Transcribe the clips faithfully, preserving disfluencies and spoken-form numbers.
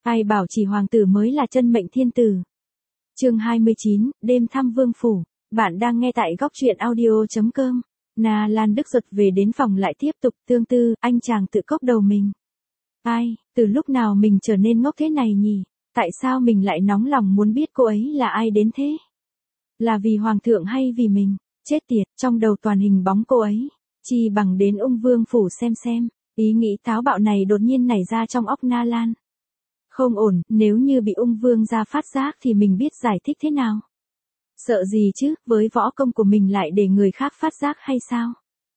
Ai bảo chỉ hoàng tử mới là chân mệnh thiên tử. Chương hai mươi chín, đêm thăm vương phủ. Bạn đang nghe tại góc truyện audio chấm com. Na Lan Đức Duật về đến phòng lại tiếp tục tương tư, anh chàng tự cốc đầu mình. Ai, từ lúc nào mình trở nên ngốc thế này nhỉ? Tại sao mình lại nóng lòng muốn biết cô ấy là ai đến thế? Là vì hoàng thượng hay vì mình? Chết tiệt, trong đầu toàn hình bóng cô ấy. Chi bằng đến ung vương phủ xem xem. Ý nghĩ táo bạo này đột nhiên nảy ra trong óc Na Lan. Không ổn, nếu như bị ung vương gia phát giác thì mình biết giải thích thế nào? Sợ gì chứ, với võ công của mình lại để người khác phát giác hay sao?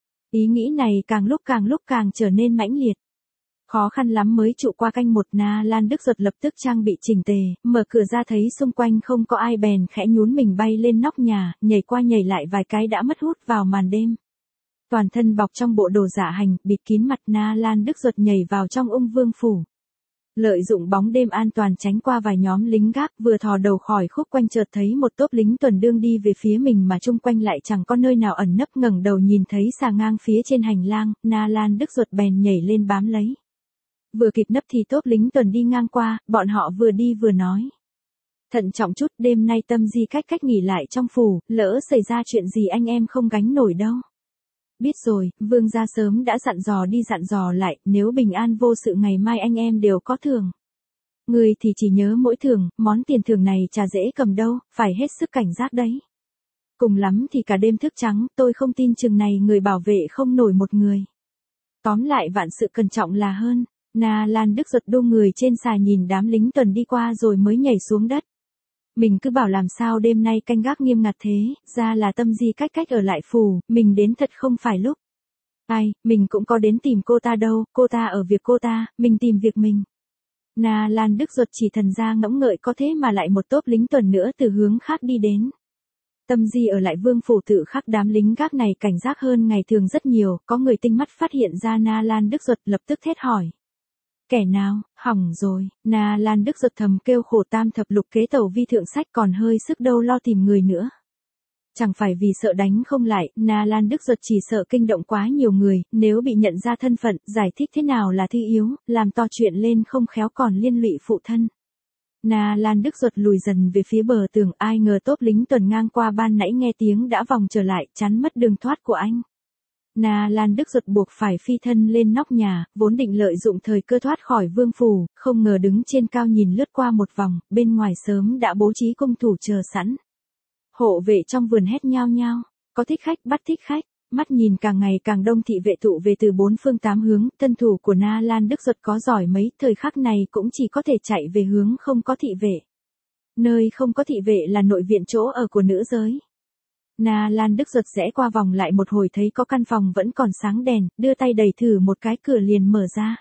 Ý nghĩ này càng lúc càng lúc càng trở nên mãnh liệt. Khó khăn lắm mới trụ qua canh một. Na Lan Đức Duật lập tức trang bị chỉnh tề, mở cửa ra thấy xung quanh không có ai bèn khẽ nhún mình bay lên nóc nhà, nhảy qua nhảy lại vài cái đã mất hút vào màn đêm. Toàn thân bọc trong bộ đồ dạ hành, bịt kín mặt, Na Lan Đức Duật nhảy vào trong ung vương phủ. Lợi dụng bóng đêm an toàn tránh qua vài nhóm lính gác, vừa thò đầu khỏi khúc quanh chợt thấy một tốp lính tuần đương đi về phía mình mà chung quanh lại chẳng có nơi nào ẩn nấp. Ngẩng đầu nhìn thấy xà ngang phía trên hành lang, Na Lan Đức Duật bèn nhảy lên bám lấy. Vừa kịp nấp thì tốp lính tuần đi ngang qua, bọn họ vừa đi vừa nói. Thận trọng chút, đêm nay Tâm Di cách cách nghỉ lại trong phủ, lỡ xảy ra chuyện gì anh em không gánh nổi đâu. Biết rồi, vương gia sớm đã dặn dò đi dặn dò lại, nếu bình an vô sự ngày mai anh em đều có thưởng. Người thì chỉ nhớ mỗi thưởng, món tiền thưởng này chả dễ cầm đâu, phải hết sức cảnh giác đấy. Cùng lắm thì cả đêm thức trắng, tôi không tin chừng này người bảo vệ không nổi một người. Tóm lại vạn sự cẩn trọng là hơn. Na Lan Đức Duật đu người trên xà nhìn đám lính tuần đi qua rồi mới nhảy xuống đất. Mình cứ bảo làm sao đêm nay canh gác nghiêm ngặt thế, ra là Tâm Di cách cách ở lại phủ, mình đến thật không phải lúc. Ai, mình cũng có đến tìm cô ta đâu, cô ta ở việc cô ta, mình tìm việc mình. Na Lan Đức Duật chỉ thần ra ngẫm ngợi có thế mà lại một tốp lính tuần nữa từ hướng khác đi đến. Tâm Di ở lại vương phủ tự khắc đám lính gác này cảnh giác hơn ngày thường rất nhiều, có người tinh mắt phát hiện ra Na Lan Đức Duật lập tức thét hỏi. Kẻ nào, hỏng rồi, Na Lan Đức Duật thầm kêu khổ, tam thập lục kế tẩu vi thượng sách còn hơi sức đâu lo tìm người nữa. Chẳng phải vì sợ đánh không lại, Na Lan Đức Duật chỉ sợ kinh động quá nhiều người, nếu bị nhận ra thân phận, giải thích thế nào là thư yếu, làm to chuyện lên không khéo còn liên lụy phụ thân. Na Lan Đức Duật lùi dần về phía bờ tường, ai ngờ tốp lính tuần ngang qua ban nãy nghe tiếng đã vòng trở lại, chắn mất đường thoát của anh. Na Lan Đức Duật buộc phải phi thân lên nóc nhà, vốn định lợi dụng thời cơ thoát khỏi vương phủ, không ngờ đứng trên cao nhìn lướt qua một vòng, bên ngoài sớm đã bố trí cung thủ chờ sẵn. Hộ vệ trong vườn hét nhao nhao, có thích khách bắt thích khách, mắt nhìn càng ngày càng đông thị vệ tụ về từ bốn phương tám hướng, thân thủ của Na Lan Đức Duật có giỏi mấy, thời khắc này cũng chỉ có thể chạy về hướng không có thị vệ. Nơi không có thị vệ là nội viện chỗ ở của nữ giới. Na Lan Đức Duật rẽ qua vòng lại một hồi thấy có căn phòng vẫn còn sáng đèn, đưa tay đẩy thử một cái cửa liền mở ra.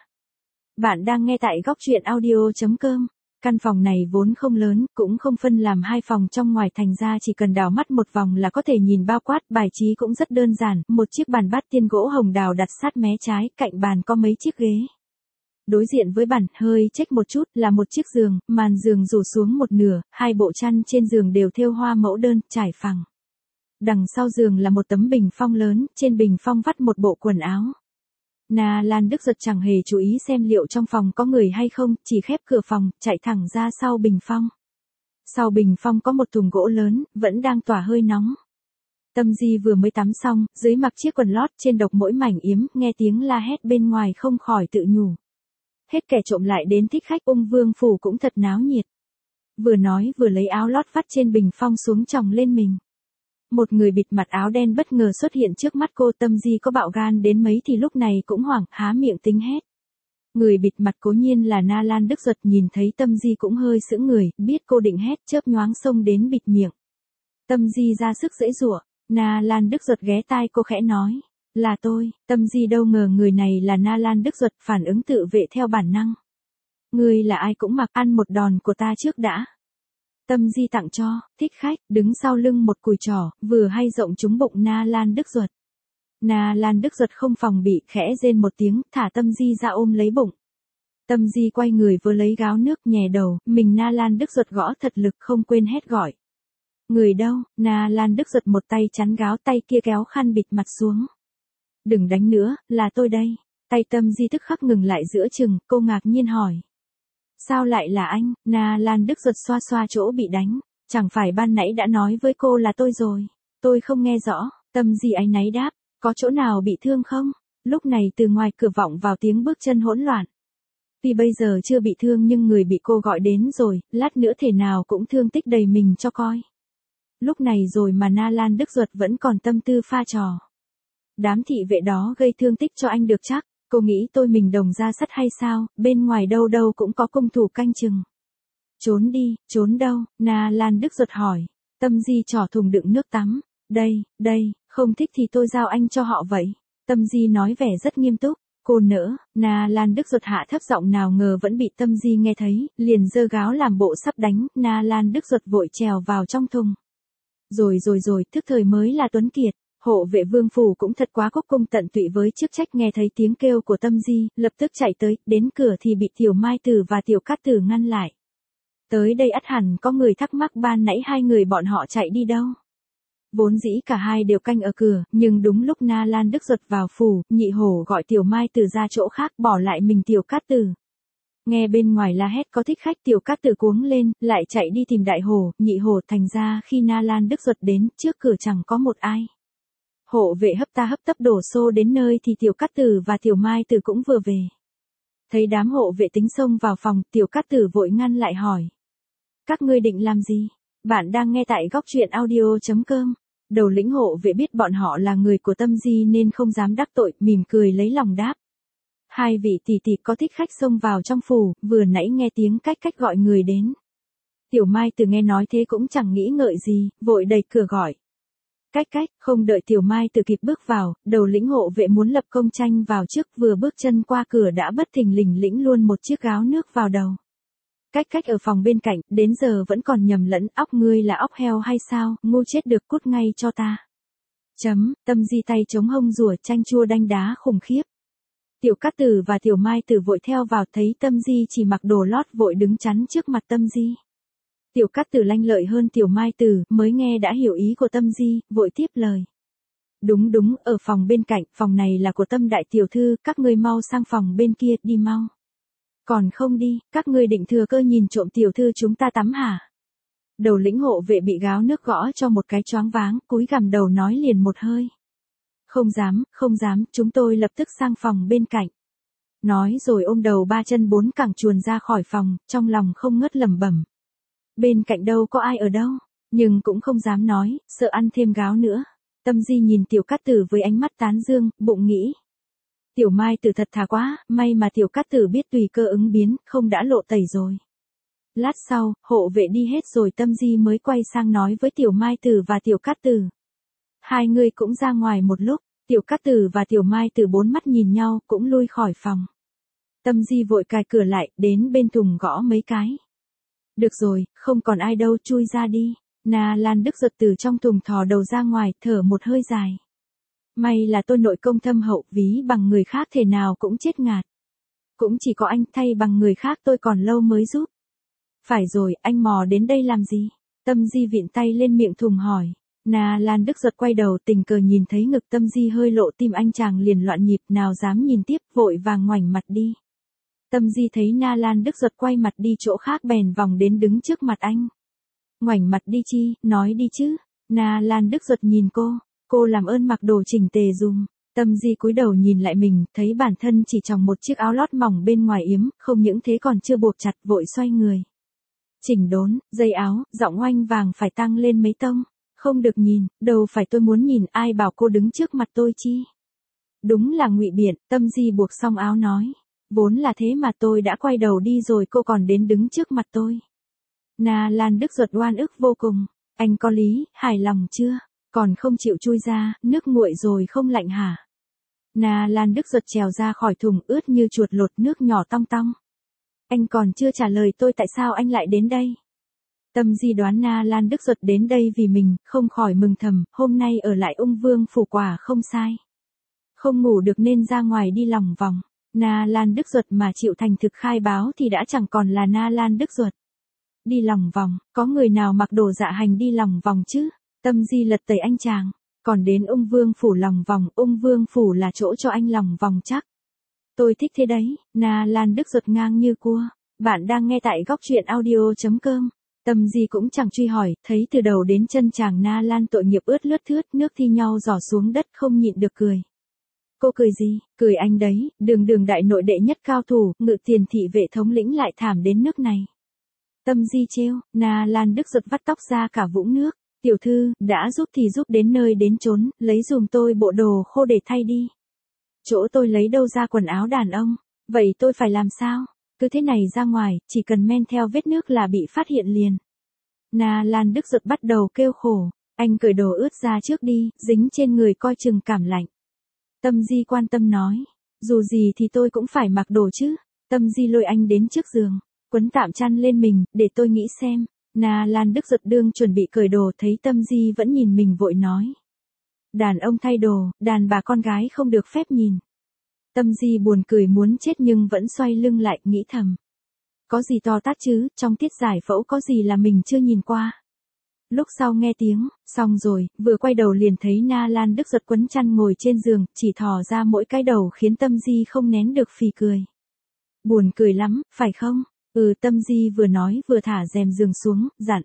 Bạn đang nghe tại góc truyện audio chấm com. Căn phòng này vốn không lớn, cũng không phân làm hai phòng trong ngoài, thành ra chỉ cần đảo mắt một vòng là có thể nhìn bao quát, bài trí cũng rất đơn giản, một chiếc bàn bát tiên gỗ hồng đào đặt sát mé trái, cạnh bàn có mấy chiếc ghế. Đối diện với bàn, hơi chếch một chút, là một chiếc giường, màn giường rủ xuống một nửa, hai bộ chăn trên giường đều thêu hoa mẫu đơn, trải phẳng. Đằng sau giường là một tấm bình phong lớn, trên bình phong vắt một bộ quần áo. Na Lan Đức Duật chẳng hề chú ý xem liệu trong phòng có người hay không, chỉ khép cửa phòng, chạy thẳng ra sau bình phong. Sau bình phong có một thùng gỗ lớn, vẫn đang tỏa hơi nóng. Tâm Di vừa mới tắm xong, dưới mặc chiếc quần lót, trên độc mỗi mảnh yếm, nghe tiếng la hét bên ngoài không khỏi tự nhủ. Hết kẻ trộm lại đến thích khách, ung vương phủ cũng thật náo nhiệt. Vừa nói vừa lấy áo lót vắt trên bình phong xuống chồng lên mình. Một người bịt mặt áo đen bất ngờ xuất hiện trước mắt cô. Tâm Di có bạo gan đến mấy thì lúc này cũng hoảng, há miệng tính hét. Người bịt mặt cố nhiên là Na Lan Đức Duật, nhìn thấy Tâm Di cũng hơi sững người, biết cô định hét chớp nhoáng xông đến bịt miệng. Tâm Di ra sức giãy giụa, Na Lan Đức Duật ghé tai cô khẽ nói, là tôi. Tâm Di đâu ngờ người này là Na Lan Đức Duật, phản ứng tự vệ theo bản năng. Người là ai cũng mặc, ăn một đòn của ta trước đã. Tâm Di tặng cho, thích khách, đứng sau lưng một cùi trỏ, vừa hay rộng trúng bụng Na Lan Đức Duật. Na Lan Đức Duật không phòng bị, khẽ rên một tiếng, thả Tâm Di ra ôm lấy bụng. Tâm Di quay người vừa lấy gáo nước nhè đầu, mình Na Lan Đức Duật gõ thật lực không quên hét gọi. Người đâu? Na Lan Đức Duật một tay chắn gáo, tay kia kéo khăn bịt mặt xuống. Đừng đánh nữa, là tôi đây. Tay Tâm Di tức khắc ngừng lại giữa chừng, cô ngạc nhiên hỏi. Sao lại là anh? Na Lan Đức Duật xoa xoa chỗ bị đánh. Chẳng phải ban nãy đã nói với cô là tôi rồi. Tôi không nghe rõ. Tâm Di áy náy đáp. Có chỗ nào bị thương không? Lúc này từ ngoài cửa vọng vào tiếng bước chân hỗn loạn. Tuy bây giờ chưa bị thương nhưng người bị cô gọi đến rồi, lát nữa thể nào cũng thương tích đầy mình cho coi. Lúc này rồi mà Na Lan Đức Duật vẫn còn tâm tư pha trò. Đám thị vệ đó gây thương tích cho anh được chắc, cô nghĩ tôi mình đồng ra sắt hay sao, bên ngoài đâu đâu cũng có công thủ canh chừng. Trốn đi, trốn đâu? Na Lan Đức Duật hỏi. Tâm Di trỏ thùng đựng nước tắm. Đây, đây, không thích thì tôi giao anh cho họ vậy. Tâm Di nói vẻ rất nghiêm túc. Cô nỡ, Na Lan Đức Duật hạ thấp giọng nào ngờ vẫn bị Tâm Di nghe thấy, liền giơ gáo làm bộ sắp đánh, Na Lan Đức Duật vội trèo vào trong thùng. Rồi rồi rồi, thức thời mới là tuấn kiệt, hộ vệ vương phủ cũng thật quá cúc cung tận tụy với chức trách. Nghe thấy tiếng kêu của Tâm Di, lập tức chạy tới, đến cửa thì bị Tiểu Mai Tử và Tiểu Cát Tử ngăn lại. Tới đây ắt hẳn có người thắc mắc ban nãy hai người bọn họ chạy đi đâu. Vốn dĩ cả hai đều canh ở cửa, nhưng đúng lúc Na Lan Đức Duật vào phủ, Nhị Hổ gọi Tiểu Mai Tử ra chỗ khác, bỏ lại mình Tiểu Cát Tử. Nghe bên ngoài la hét có thích khách, Tiểu Cát Tử cuống lên, lại chạy đi tìm Đại Hổ, Nhị Hổ. Thành ra khi Na Lan Đức Duật đến, trước cửa chẳng có một ai. Hộ vệ hấp ta hấp tấp đổ xô đến nơi thì Tiểu Cát Tử và Tiểu Mai Tử cũng vừa về. Thấy đám hộ vệ tính xông vào phòng, Tiểu Cát Tử vội ngăn lại hỏi. Các ngươi định làm gì? Bạn đang nghe tại góc truyện audio chấm com. Đầu lĩnh hộ vệ biết bọn họ là người của Tâm Di nên không dám đắc tội, mỉm cười lấy lòng đáp. Hai vị tỷ tỷ có thích khách xông vào trong phủ, vừa nãy nghe tiếng cách cách gọi người đến. Tiểu Mai Tử nghe nói thế cũng chẳng nghĩ ngợi gì, vội đẩy cửa gọi. Cách cách, không đợi Tiểu Mai Tử kịp bước vào, đầu lĩnh hộ vệ muốn lập công tranh vào trước, vừa bước chân qua cửa đã bất thình lình lĩnh luôn một chiếc gáo nước vào đầu. Cách cách ở phòng bên cạnh, đến giờ vẫn còn nhầm lẫn, óc ngươi là óc heo hay sao, ngu chết được, cút ngay cho ta. Chấm, Tâm Di tay chống hông rủa chanh chua đanh đá khủng khiếp. Tiểu Cát Tử và Tiểu Mai Tử vội theo vào, thấy Tâm Di chỉ mặc đồ lót vội đứng chắn trước mặt Tâm Di. Tiểu Cát Tử lanh lợi hơn Tiểu Mai Tử, mới nghe đã hiểu ý của Tâm Di, vội tiếp lời. Đúng đúng, ở phòng bên cạnh, phòng này là của Tâm đại tiểu thư, các ngươi mau sang phòng bên kia, đi mau. Còn không đi, các ngươi định thừa cơ nhìn trộm tiểu thư chúng ta tắm hả? Đầu lĩnh hộ vệ bị gáo nước gõ cho một cái choáng váng, cúi gằm đầu nói liền một hơi. Không dám, không dám, chúng tôi lập tức sang phòng bên cạnh. Nói rồi ôm đầu ba chân bốn cẳng chuồn ra khỏi phòng, trong lòng không ngớt lẩm bẩm. Bên cạnh đâu có ai ở đâu, nhưng cũng không dám nói, sợ ăn thêm gáo nữa. Tâm Di nhìn Tiểu Cát Tử với ánh mắt tán dương, bụng nghĩ. Tiểu Mai Tử thật thà quá, may mà Tiểu Cát Tử biết tùy cơ ứng biến, không đã lộ tẩy rồi. Lát sau, hộ vệ đi hết rồi Tâm Di mới quay sang nói với Tiểu Mai Tử và Tiểu Cát Tử. Hai người cũng ra ngoài một lúc, Tiểu Cát Tử và Tiểu Mai Tử bốn mắt nhìn nhau cũng lui khỏi phòng. Tâm Di vội cài cửa lại, đến bên thùng gõ mấy cái. Được rồi, không còn ai đâu, chui ra đi. Na Lan Đức Duật từ trong thùng thò đầu ra ngoài, thở một hơi dài. May là tôi nội công thâm hậu, ví bằng người khác thể nào cũng chết ngạt. Cũng chỉ có anh, thay bằng người khác tôi còn lâu mới giúp. Phải rồi, anh mò đến đây làm gì? Tâm Di vịn tay lên miệng thùng hỏi. Na Lan Đức Duật quay đầu tình cờ nhìn thấy ngực Tâm Di hơi lộ, tim anh chàng liền loạn nhịp, nào dám nhìn tiếp, vội vàng ngoảnh mặt đi. Tâm Di thấy Na Lan Đức Duật quay mặt đi chỗ khác bèn vòng đến đứng trước mặt anh. Ngoảnh mặt đi chi, nói đi chứ. Na Lan Đức Duật nhìn cô, cô làm ơn mặc đồ chỉnh tề dùm. Tâm Di cúi đầu nhìn lại mình, thấy bản thân chỉ tròng một chiếc áo lót mỏng bên ngoài yếm, không những thế còn chưa buộc chặt, vội xoay người. Chỉnh đốn, dây áo, giọng oanh vàng phải tăng lên mấy tông. Không được nhìn, đâu phải tôi muốn nhìn, ai bảo cô đứng trước mặt tôi chi. Đúng là ngụy biện, Tâm Di buộc xong áo nói. Vốn là thế mà tôi đã quay đầu đi rồi cô còn đến đứng trước mặt tôi. Na Lan Đức Duật oan ức vô cùng. Anh có lý, hài lòng chưa? Còn không chịu chui ra, nước nguội rồi không lạnh hả? Na Lan Đức Duật trèo ra khỏi thùng ướt như chuột lột, nước nhỏ tong tong. Anh còn chưa trả lời tôi tại sao anh lại đến đây. Tâm Di đoán Na Lan Đức Duật đến đây vì mình, không khỏi mừng thầm, hôm nay ở lại Ung Vương phủ quả không sai. Không ngủ được nên ra ngoài đi lòng vòng. Na Lan Đức Duật mà chịu thành thực khai báo thì đã chẳng còn là Na Lan Đức Duật. Đi lòng vòng, có người nào mặc đồ dạ hành đi lòng vòng chứ? Tâm Di lật tẩy anh chàng. Còn đến Ung Vương phủ lòng vòng, Ung Vương phủ là chỗ cho anh lòng vòng chắc. Tôi thích thế đấy. Na Lan Đức Duật ngang như cua. Bạn đang nghe tại góc truyện audio chấm com. Tâm Di cũng chẳng truy hỏi, thấy từ đầu đến chân chàng Na Lan tội nghiệp ướt lướt thướt, nước thi nhau giỏ xuống đất không nhịn được cười. Cô cười gì, cười anh đấy, đường đường đại nội đệ nhất cao thủ, ngự tiền thị vệ thống lĩnh lại thảm đến nước này. Tâm Di trêu, Na Lan Đức giật vắt tóc ra cả vũng nước. Tiểu thư, đã giúp thì giúp đến nơi đến chốn, lấy dùm tôi bộ đồ khô để thay đi. Chỗ tôi lấy đâu ra quần áo đàn ông, vậy tôi phải làm sao? Cứ thế này ra ngoài, chỉ cần men theo vết nước là bị phát hiện liền. Na Lan Đức giật bắt đầu kêu khổ, anh cởi đồ ướt ra trước đi, dính trên người coi chừng cảm lạnh. Tâm Di quan tâm nói, dù gì thì tôi cũng phải mặc đồ chứ. Tâm Di lôi anh đến trước giường, quấn tạm chăn lên mình, để tôi nghĩ xem. Na Lan Đức giật đương chuẩn bị cởi đồ, thấy Tâm Di vẫn nhìn mình vội nói. Đàn ông thay đồ, đàn bà con gái không được phép nhìn. Tâm Di buồn cười muốn chết nhưng vẫn xoay lưng lại, nghĩ thầm. Có gì to tát chứ, trong tiết giải phẫu có gì là mình chưa nhìn qua. Lúc sau nghe tiếng, xong rồi, vừa quay đầu liền thấy Na Lan Đức giật quấn chăn ngồi trên giường, chỉ thò ra mỗi cái đầu khiến Tâm Di không nén được phì cười. Buồn cười lắm, phải không? Ừ, Tâm Di vừa nói vừa thả rèm giường xuống, dặn.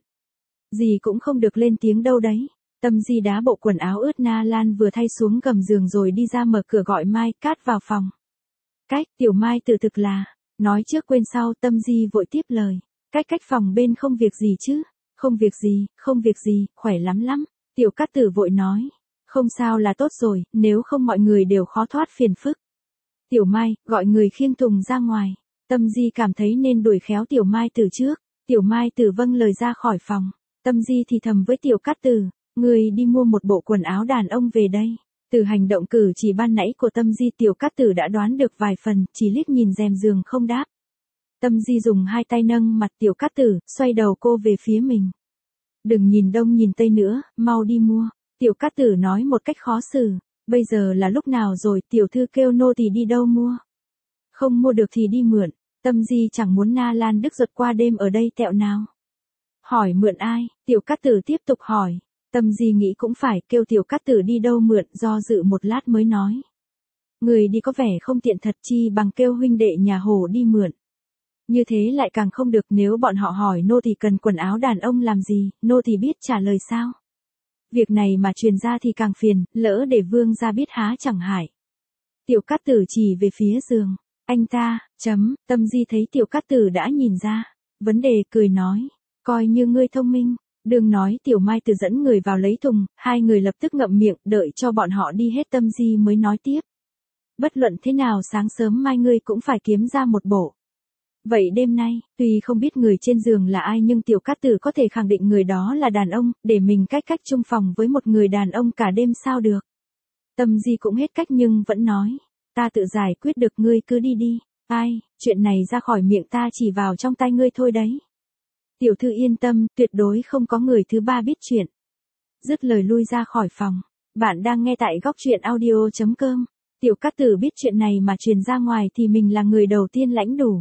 Dì cũng không được lên tiếng đâu đấy. Tâm Di đá bộ quần áo ướt Na Lan vừa thay xuống gầm giường rồi đi ra mở cửa gọi Mai Cát vào phòng. Cách, tiểu Mai tự thực là, nói trước quên sau. Tâm Di vội tiếp lời. Cách cách phòng bên không việc gì chứ? Không việc gì, không việc gì, khỏe lắm lắm. Tiểu Cát Tử vội nói. Không sao là tốt rồi, nếu không mọi người đều khó thoát phiền phức. Tiểu Mai, gọi người khiêng thùng ra ngoài. Tâm Di cảm thấy nên đuổi khéo Tiểu Mai Tử trước. Tiểu Mai Tử vâng lời ra khỏi phòng. Tâm Di thì thầm với Tiểu Cát Tử. Người đi mua một bộ quần áo đàn ông về đây. Từ hành động cử chỉ ban nãy của Tâm Di, Tiểu Cát Tử đã đoán được vài phần, chỉ liếc nhìn rèm giường không đáp. Tâm Di dùng hai tay nâng mặt Tiểu Cát Tử, xoay đầu cô về phía mình. Đừng nhìn đông nhìn tây nữa, mau đi mua. Tiểu Cát Tử nói một cách khó xử. Bây giờ là lúc nào rồi, tiểu thư kêu nô tỳ đi đâu mua. Không mua được thì đi mượn. Tâm Di chẳng muốn Na Lan Đức giật qua đêm ở đây tẹo nào. Hỏi mượn ai? Tiểu Cát Tử tiếp tục hỏi. Tâm Di nghĩ cũng phải, kêu Tiểu Cát Tử đi đâu mượn, do dự một lát mới nói. Người đi có vẻ không tiện thật, chi bằng kêu huynh đệ nhà Hồ đi mượn. Như thế lại càng không được, nếu bọn họ hỏi nô thì cần quần áo đàn ông làm gì, nô thì biết trả lời sao. Việc này mà truyền ra thì càng phiền, lỡ để vương gia biết há chẳng hại. Tiểu Cát Tử chỉ về phía giường. Anh ta, chấm, Tâm Di thấy Tiểu Cát Tử đã nhìn ra vấn đề, cười nói. Coi như ngươi thông minh. Đừng nói Tiểu Mai Tử dẫn người vào lấy thùng, hai người lập tức ngậm miệng, đợi cho bọn họ đi hết Tâm Di mới nói tiếp. Bất luận thế nào sáng sớm mai ngươi cũng phải kiếm ra một bộ. Vậy đêm nay, tuy không biết người trên giường là ai nhưng Tiểu Cát Tử có thể khẳng định người đó là đàn ông, để mình cách cách chung phòng với một người đàn ông cả đêm sao được. Tâm Di cũng hết cách nhưng vẫn nói. Ta tự giải quyết được, ngươi cứ đi đi. Ai, chuyện này ra khỏi miệng ta chỉ vào trong tay ngươi thôi đấy. Tiểu thư yên tâm, tuyệt đối không có người thứ ba biết chuyện. Dứt lời lui ra khỏi phòng. Bạn đang nghe tại góc truyện audio chấm com. Tiểu Cát Tử biết chuyện này mà truyền ra ngoài thì mình là người đầu tiên lãnh đủ.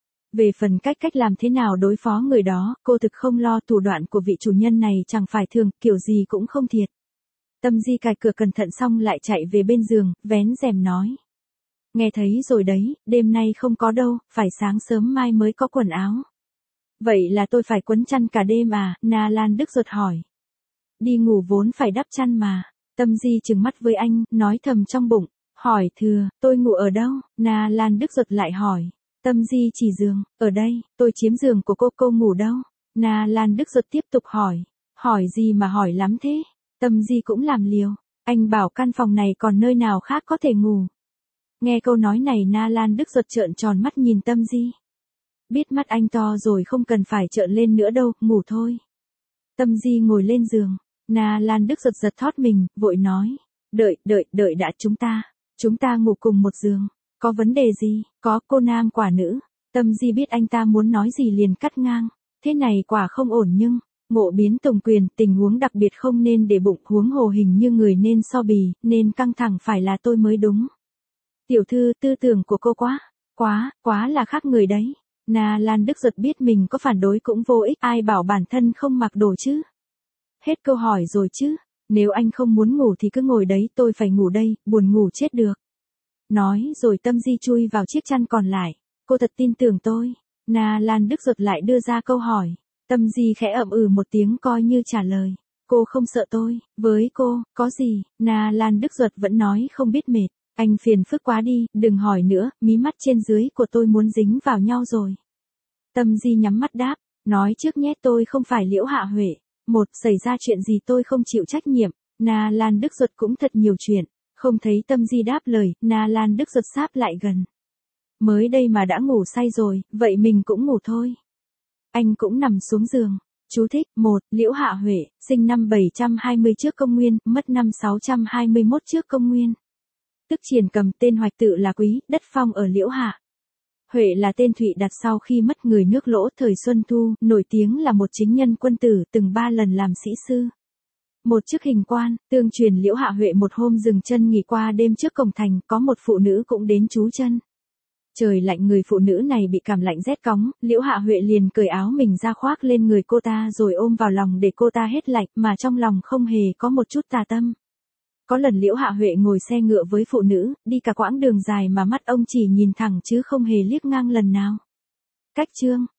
Về phần cách cách làm thế nào đối phó người đó, cô thực không lo, thủ đoạn của vị chủ nhân này chẳng phải thường, kiểu gì cũng không thiệt. Tâm Di cài cửa cẩn thận xong lại chạy về bên giường, vén rèm nói. Nghe thấy rồi đấy, đêm nay không có đâu, phải sáng sớm mai mới có quần áo. Vậy là tôi phải quấn chăn cả đêm à? Na Lan Đức giật hỏi. Đi ngủ vốn phải đắp chăn mà. Tâm Di trừng mắt với anh, nói thầm trong bụng. Hỏi thừa, tôi ngủ ở đâu? Na Lan Đức giật lại hỏi. Tâm Di chỉ giường, ở đây, tôi chiếm giường của cô, cô ngủ đâu? Na Lan Đức giật tiếp tục hỏi. Hỏi gì mà hỏi lắm thế? Tâm Di cũng làm liều. Anh bảo căn phòng này còn nơi nào khác có thể ngủ. Nghe câu nói này Na Lan Đức giật trợn tròn mắt nhìn Tâm Di. Biết mắt anh to rồi, không cần phải trợn lên nữa đâu, ngủ thôi. Tâm Di ngồi lên giường. Na Lan Đức giật giật thót mình, vội nói. Đợi, đợi, đợi đã, chúng ta. Chúng ta ngủ cùng một giường. Có vấn đề gì? Có, cô nam quả nữ. Tâm Di biết anh ta muốn nói gì liền cắt ngang. Thế này quả không ổn nhưng. Ngộ biến tùng quyền, tình huống đặc biệt không nên để bụng, huống hồ hình như người nên so bì, nên căng thẳng phải là tôi mới đúng. Tiểu thư, tư tưởng của cô quá, quá, quá là khác người đấy. Na Lan Đức giật biết mình có phản đối cũng vô ích, ai bảo bản thân không mặc đồ chứ. Hết câu hỏi rồi chứ, nếu anh không muốn ngủ thì cứ ngồi đấy, tôi phải ngủ đây, buồn ngủ chết được. Nói rồi Tâm Di chui vào chiếc chăn còn lại, cô thật tin tưởng tôi. Na Lan Đức Duật lại đưa ra câu hỏi. Tâm Di khẽ ậm ừ một tiếng coi như trả lời. Cô không sợ tôi, với cô, có gì, Na Lan Đức Duật vẫn nói không biết mệt. Anh phiền phức quá đi, đừng hỏi nữa, mí mắt trên dưới của tôi muốn dính vào nhau rồi. Tâm Di nhắm mắt đáp, nói trước nhé tôi không phải Liễu Hạ Huệ. Một, xảy ra chuyện gì tôi không chịu trách nhiệm, Na Lan Đức Duật cũng thật nhiều chuyện. Không thấy Tâm Di đáp lời, Na Lan Đức Duật sáp lại gần. Mới đây mà đã ngủ say rồi, vậy mình cũng ngủ thôi. Anh cũng nằm xuống giường. Chú thích, một, Liễu Hạ Huệ, sinh năm bảy trăm hai mươi trước công nguyên, mất năm sáu trăm hai mươi mốt trước công nguyên. Tức Triển Cầm, tên hoạch tự là Quý, đất phong ở Liễu Hạ. Huệ là tên Thụy đặt sau khi mất người nước Lỗ thời Xuân Thu, nổi tiếng là một chính nhân quân tử, từng ba lần làm sĩ sư. Một chức hình quan, tương truyền Liễu Hạ Huệ một hôm dừng chân nghỉ qua đêm trước cổng thành, có một phụ nữ cũng đến trú chân. Trời lạnh, người phụ nữ này bị cảm lạnh rét cóng, Liễu Hạ Huệ liền cởi áo mình ra khoác lên người cô ta rồi ôm vào lòng để cô ta hết lạnh, mà trong lòng không hề có một chút tà tâm. Có lần Liễu Hạ Huệ ngồi xe ngựa với phụ nữ, đi cả quãng đường dài mà mắt ông chỉ nhìn thẳng chứ không hề liếc ngang lần nào. Cách chương